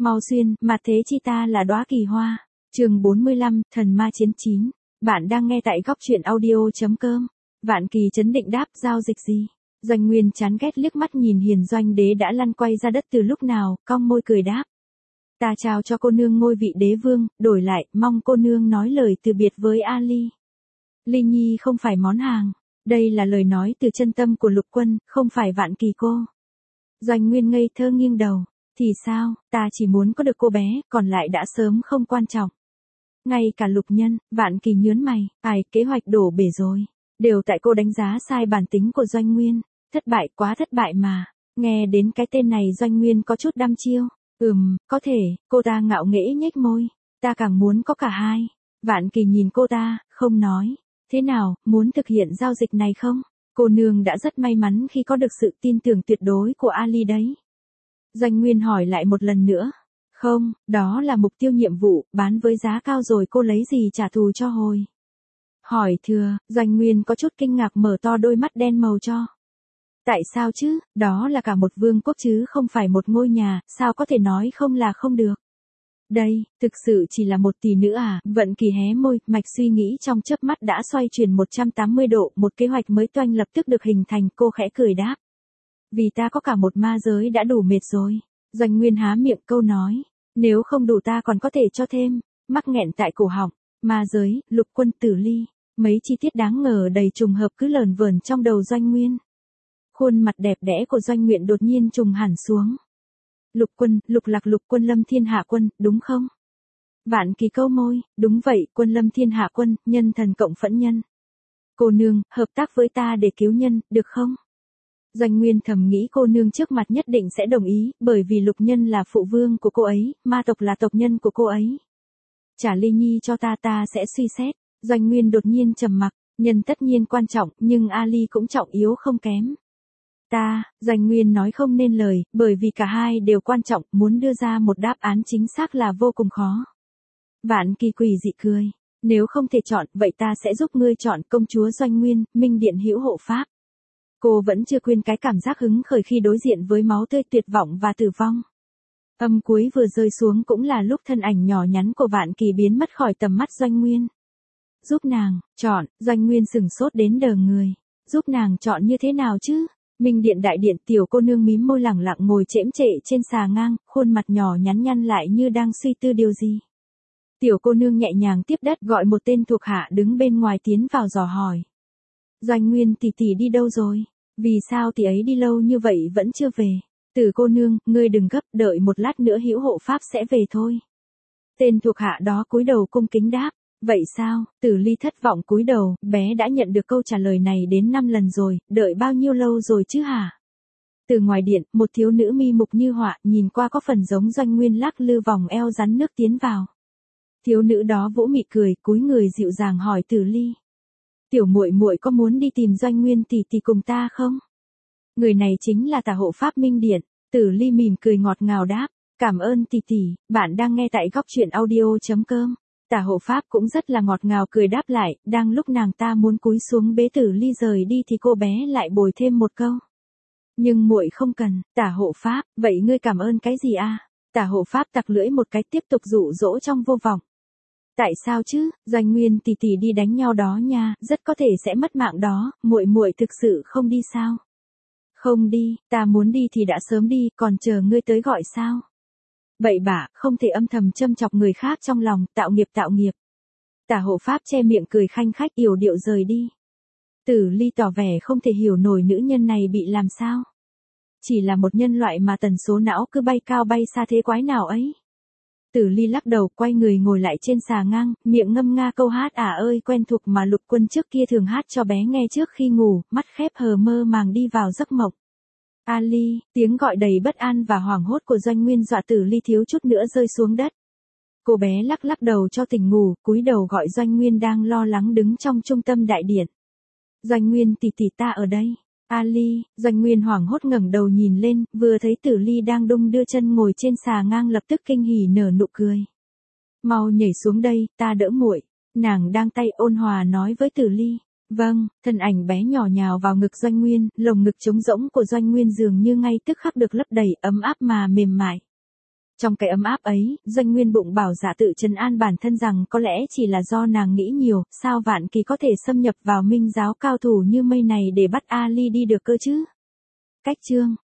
Mau xuyên, mà thế chi ta là đóa kỳ hoa. Chương 45, Thần ma chiến 9. Bạn đang nghe tại góc truyện audio.com. Vạn Kỳ trấn định đáp, giao dịch gì? Doanh Nguyên chán ghét liếc mắt nhìn Hiền Doanh Đế đã lăn quay ra đất từ lúc nào, cong môi cười đáp. Ta trao cho cô nương ngôi vị đế vương, đổi lại, mong cô nương nói lời từ biệt với Ali. Ly Nhi không phải món hàng. Đây là lời nói từ chân tâm của Lục Quân, không phải Vạn Kỳ cô. Doanh Nguyên ngây thơ nghiêng đầu. Thì sao, ta chỉ muốn có được cô bé, còn lại đã sớm không quan trọng. Ngay cả Lục Nhân, Vạn Kỳ nhớn mày, kế hoạch đổ bể rồi. Đều tại cô đánh giá sai bản tính của Doanh Nguyên. Thất bại, quá thất bại mà. Nghe đến cái tên này Doanh Nguyên có chút đăm chiêu. Có thể, cô ta ngạo nghễ nhếch môi. Ta càng muốn có cả hai. Vạn Kỳ nhìn cô ta, không nói. Thế nào, muốn thực hiện giao dịch này không? Cô nương đã rất may mắn khi có được sự tin tưởng tuyệt đối của Ali đấy. Doanh Nguyên hỏi lại một lần nữa. Không, đó là mục tiêu nhiệm vụ, bán với giá cao rồi cô lấy gì trả thù cho hồi? Hỏi thừa, Doanh Nguyên có chút kinh ngạc mở to đôi mắt đen màu cho. Tại sao chứ, đó là cả một vương quốc chứ không phải một ngôi nhà, sao có thể nói không là không được? Đây, thực sự chỉ là một tỷ nữ à? Vận Kỳ hé môi, mạch suy nghĩ trong chớp mắt đã xoay chuyển 180 độ, một kế hoạch mới toanh lập tức được hình thành, cô khẽ cười đáp. Vì ta có cả một ma giới đã đủ mệt rồi. Doanh Nguyên há miệng câu nói. Nếu không đủ ta còn có thể cho thêm. Mắc nghẹn tại cổ họng. Ma giới, Lục Quân, Tử Ly. Mấy chi tiết đáng ngờ đầy trùng hợp cứ lờn vờn trong đầu Doanh Nguyên. Khuôn mặt đẹp đẽ của Doanh Nguyện đột nhiên trùng hẳn xuống. Lục Quân, Lục Lạc Lục Quân Lâm Thiên Hạ Quân, đúng không? Vạn Kỳ câu môi, đúng vậy, Quân Lâm Thiên Hạ Quân, nhân thần cộng phẫn nhân. Cô nương, hợp tác với ta để cứu nhân, được không? Doanh Nguyên thầm nghĩ cô nương trước mặt nhất định sẽ đồng ý, bởi vì Lục Nhân là phụ vương của cô ấy, ma tộc là tộc nhân của cô ấy. Trả Ly Nhi cho ta sẽ suy xét. Doanh Nguyên đột nhiên trầm mặc, nhân tất nhiên quan trọng, nhưng Ali cũng trọng yếu không kém. Doanh Nguyên nói không nên lời, bởi vì cả hai đều quan trọng, muốn đưa ra một đáp án chính xác là vô cùng khó. Vạn Kỳ quỷ dị cười. Nếu không thể chọn, vậy ta sẽ giúp ngươi chọn công chúa Doanh Nguyên, Minh Điện hữu hộ pháp. Cô vẫn chưa quên cái cảm giác hứng khởi khi đối diện với máu tươi tuyệt vọng và tử vong. Âm cuối vừa rơi xuống cũng là lúc thân ảnh nhỏ nhắn của Vạn Kỳ biến mất khỏi tầm mắt Doanh Nguyên. Giúp nàng, chọn, Doanh Nguyên sửng sốt đến đờ người. Giúp nàng chọn như thế nào chứ? Minh Điện đại điện, tiểu cô nương mím môi lẳng lặng ngồi chễm chệ trên xà ngang, khuôn mặt nhỏ nhắn nhăn lại như đang suy tư điều gì. Tiểu cô nương nhẹ nhàng tiếp đất gọi một tên thuộc hạ đứng bên ngoài tiến vào dò hỏi. Doanh Nguyên tỷ tỷ đi đâu rồi? Vì sao tỷ ấy đi lâu như vậy vẫn chưa về? Tử cô nương, ngươi đừng gấp, đợi một lát nữa hữu hộ pháp sẽ về thôi. Tên thuộc hạ đó cúi đầu cung kính đáp. Vậy sao? Tử Ly thất vọng cúi đầu, bé đã nhận được câu trả lời này đến 5 lần rồi, đợi bao nhiêu lâu rồi chứ hả? Từ ngoài điện, một thiếu nữ mi mục như họa, nhìn qua có phần giống Doanh Nguyên lắc lư vòng eo rắn nước tiến vào. Thiếu nữ đó vỗ mị cười, cúi người dịu dàng hỏi Tử Ly. Tiểu muội muội có muốn đi tìm Doanh Nguyên tỷ tỷ cùng ta không? Người này chính là tả hộ pháp Minh Điện. Tử Ly mỉm cười ngọt ngào đáp. Cảm ơn tỷ tỷ, bạn đang nghe tại góc truyện audio.com. Tả hộ pháp cũng rất là ngọt ngào cười đáp lại, đang lúc nàng ta muốn cúi xuống bế Tử Ly rời đi thì cô bé lại bồi thêm một câu. Nhưng muội không cần, tả hộ pháp, vậy ngươi cảm ơn cái gì à? Tả hộ pháp tặc lưỡi một cái tiếp tục dụ dỗ trong vô vọng. Tại sao chứ, Doanh Nguyên tỷ tỷ đi đánh nhau đó nha, rất có thể sẽ mất mạng đó, muội muội thực sự không đi sao? Không đi, ta muốn đi thì đã sớm đi, còn chờ ngươi tới gọi sao? Bậy bạ, không thể âm thầm châm chọc người khác trong lòng, tạo nghiệp. Tả hộ pháp che miệng cười khanh khách yểu điệu rời đi. Tử Ly tỏ vẻ không thể hiểu nổi nữ nhân này bị làm sao. Chỉ là một nhân loại mà tần số não cứ bay cao bay xa thế quái nào ấy. Tử Ly lắc đầu quay người ngồi lại trên xà ngang, miệng ngâm nga câu hát ơi quen thuộc mà Lục Quân trước kia thường hát cho bé nghe trước khi ngủ, mắt khép hờ mơ màng đi vào giấc mộng. Ali, tiếng gọi đầy bất an và hoảng hốt của Doanh Nguyên dọa Tử Ly thiếu chút nữa rơi xuống đất. Cô bé lắc đầu cho tỉnh ngủ, cúi đầu gọi Doanh Nguyên đang lo lắng đứng trong trung tâm đại điện. Doanh Nguyên tỷ tỷ ta ở đây. Ali, Doanh Nguyên hoảng hốt ngẩng đầu nhìn lên, vừa thấy Tử Ly đang đung đưa chân ngồi trên xà ngang lập tức kinh hỉ nở nụ cười. Mau nhảy xuống đây, ta đỡ muội. Nàng đang tay ôn hòa nói với Tử Ly. Vâng, thân ảnh bé nhỏ nhào vào ngực Doanh Nguyên, lồng ngực trống rỗng của Doanh Nguyên dường như ngay tức khắc được lấp đầy ấm áp mà mềm mại. Trong cái ấm áp ấy, Doanh Nguyên bụng bảo dạ tự trấn an bản thân rằng có lẽ chỉ là do nàng nghĩ nhiều, sao Vạn Kỳ có thể xâm nhập vào Minh giáo cao thủ như mây này để bắt Ali đi được cơ chứ? Cách chương